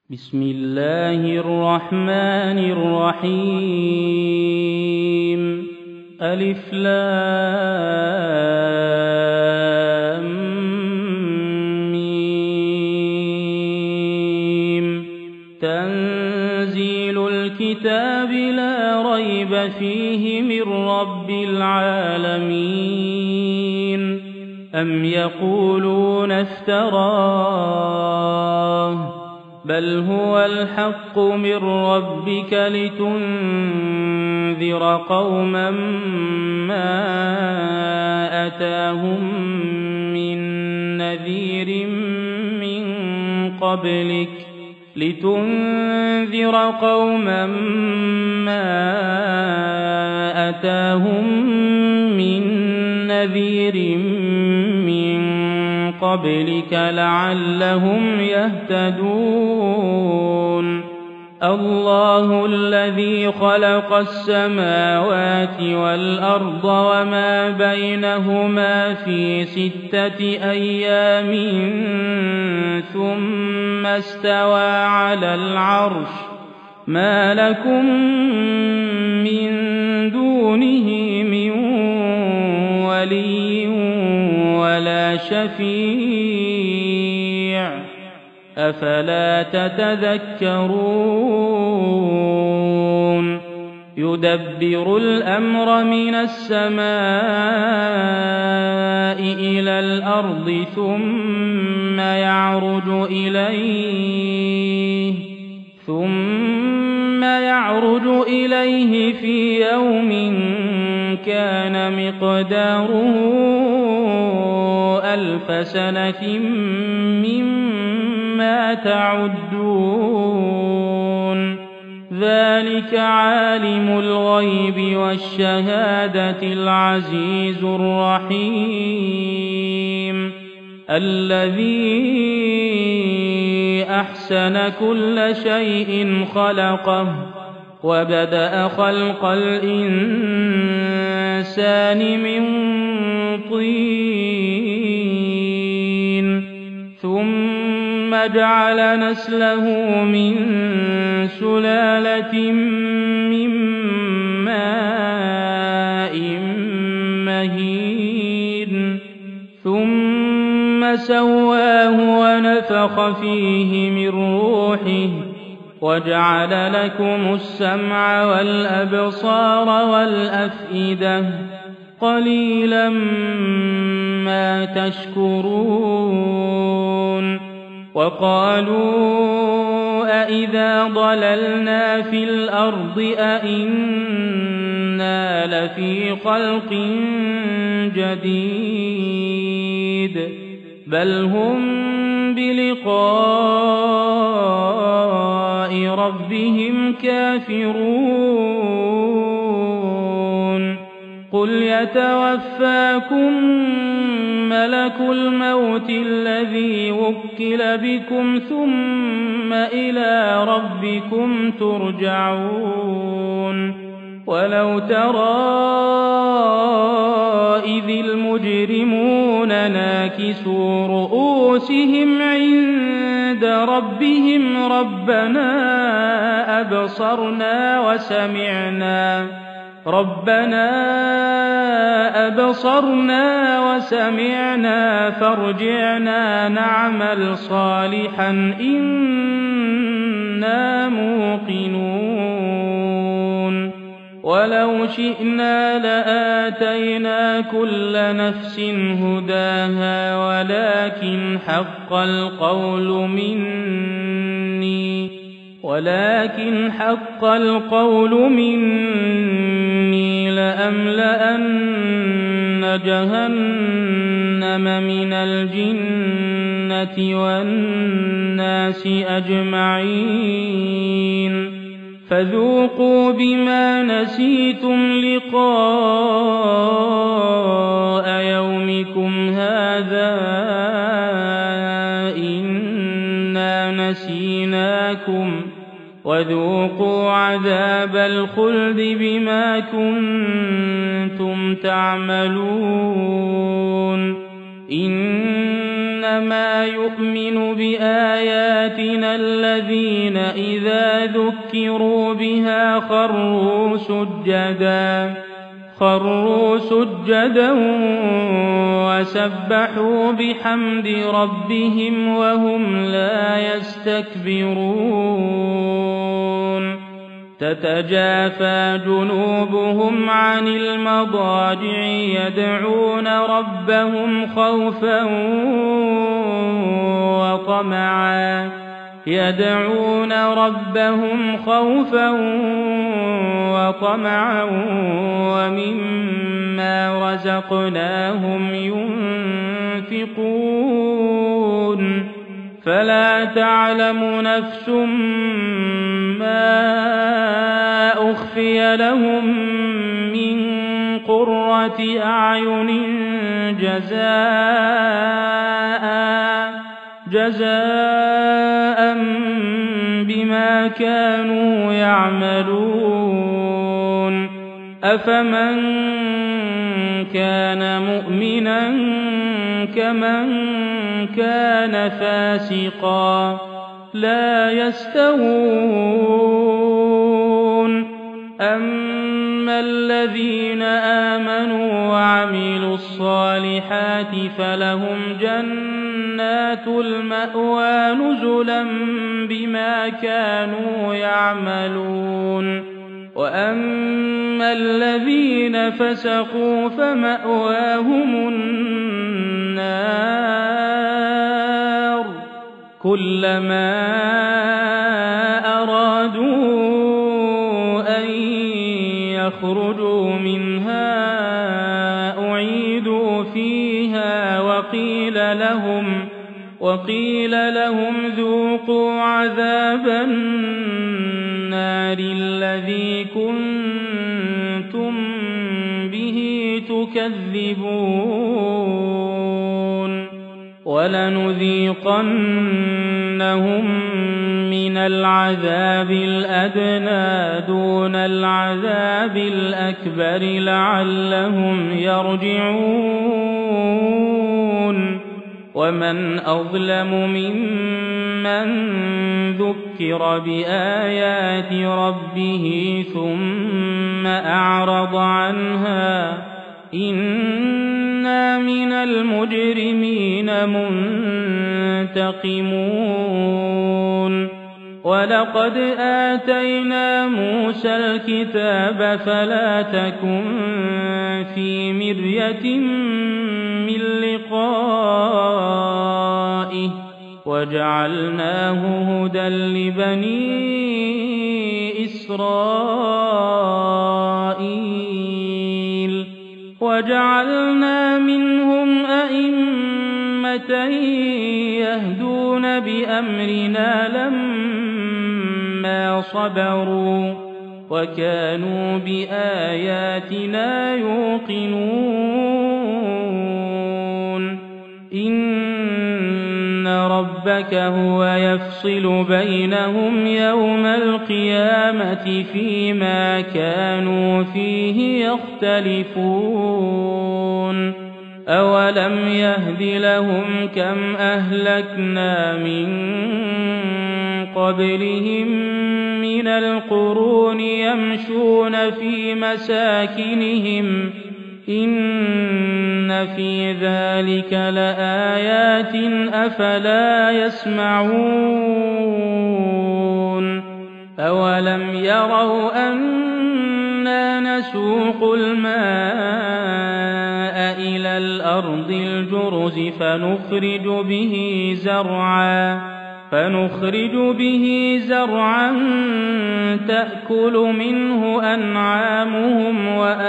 بسم الله الرحمن الرحيم ألف لام ميم تنزيل الكتاب لا ريب فيه من رب العالمين أم يقولون افتراه بل هو الحق من ربك لتنذر قوما ما أتاهم من نذير من قبلك لعلهم يهتدون الله الذي خلق السماوات والأرض وما بينهما في 6 أيام ثم استوى على العرش ما لكم من دونه من ولي ولا شفيع أفلا تتذكرون يدبر الأمر من السماء إلى الأرض ثم يعرج إليه في يوم كان مقداره 1000 سنة مما تعدون ذلك عالم الغيب والشهادة العزيز الرحيم الذي أحسن كل شيء خلقه وبدأ خلق الإنسان من طين ثم جعل نسله من سلالة من ماء مهين ثم سواه ونفخ فيه من روحه وجعل لكم السمع والأبصار والأفئدة قليلا ما تشكرون وقالوا أإذا ضللنا في الأرض أإنا لفي خلق جديد بل هم بلقاء ربهم كافرون قل يتوفاكم ملك الموت الذي وكل بكم ثم إلى ربكم ترجعون ولو ترى إذ المجرمون ناكسوا رؤوسهم عند ربهم ربنا أبصرنا وسمعنا فارجعنا نعمل صالحا إنا موقنون ولو شئنا لآتينا كل نفس هداها ولكن حق القول مني لأملأن جهنم من الجنة والناس أجمعين فذوقوا بما نسيتم لقاء يومكم هذا إنا نسيناكم وذوقوا عذاب الخلد بما كنتم تعملون إن إنما يؤمن بآياتنا الذين إذا ذكروا بها خروا سجدا وسبحوا بحمد ربهم وهم لا يستكبرون تتجافى جنوبهم عن المضاجع يدعون ربهم خوفا وطمعا ومما رزقناهم ينفقون فلا تعلم نفس ما أخفي لهم من قرة أعين جزاء بما كانوا يعملون أفمن كان مؤمنا كمن كان فاسقا لا يستوون أما الذين آمنوا وعملوا الصالحات فلهم جنات المأوى نزلا بما كانوا يعملون وأما الذين فسقوا فمأواهم النار كلما أرادوا أن يخرجوا منها أعيدوا فيها وقيل لهم ذوقوا عذاب النار الذي كنتم به تكذبون ولنذيقنهم من العذاب الأدنى دون العذاب الأكبر لعلهم يرجعون ومن أظلم ممن ذكر بآيات ربه ثم أعرض عنها إنا من المجرمين منتقمون ولقد آتينا موسى الكتاب فلا تكن في مرية من لقائه وجعلناه هدى لبني إسرائيل وجعلنا منهم أئمة يهدون بأمرنا لما صبروا وكانوا بآياتنا يوقنون إن ربك هو يفصل بينهم يوم القيامة فيما كانوا فيه يختلفون أولم يهد لهم كم أهلكنا من قبلهم من القرون يمشون في مساكنهم إن في ذلك لآيات أفلا يسمعون أولم يروا أنا نسوق الماء إلى الأرض الجرز فنخرج به زرعا تأكل منه أنعامهم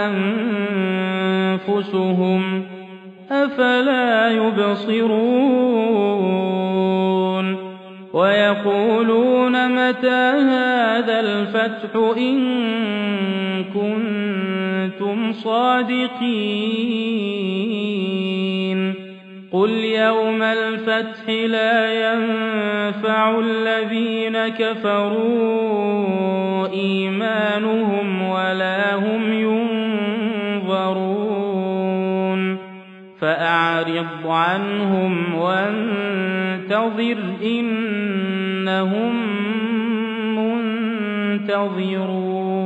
وأنفسهم أفلا يبصرون ويقولون متى هذا الفتح إن كنتم صادقين قل يوم الفتح لا ينفع الذين كفروا إيمانهم ولا هم ينظرون فأعرض عنهم فانتظر إنهم منتظرون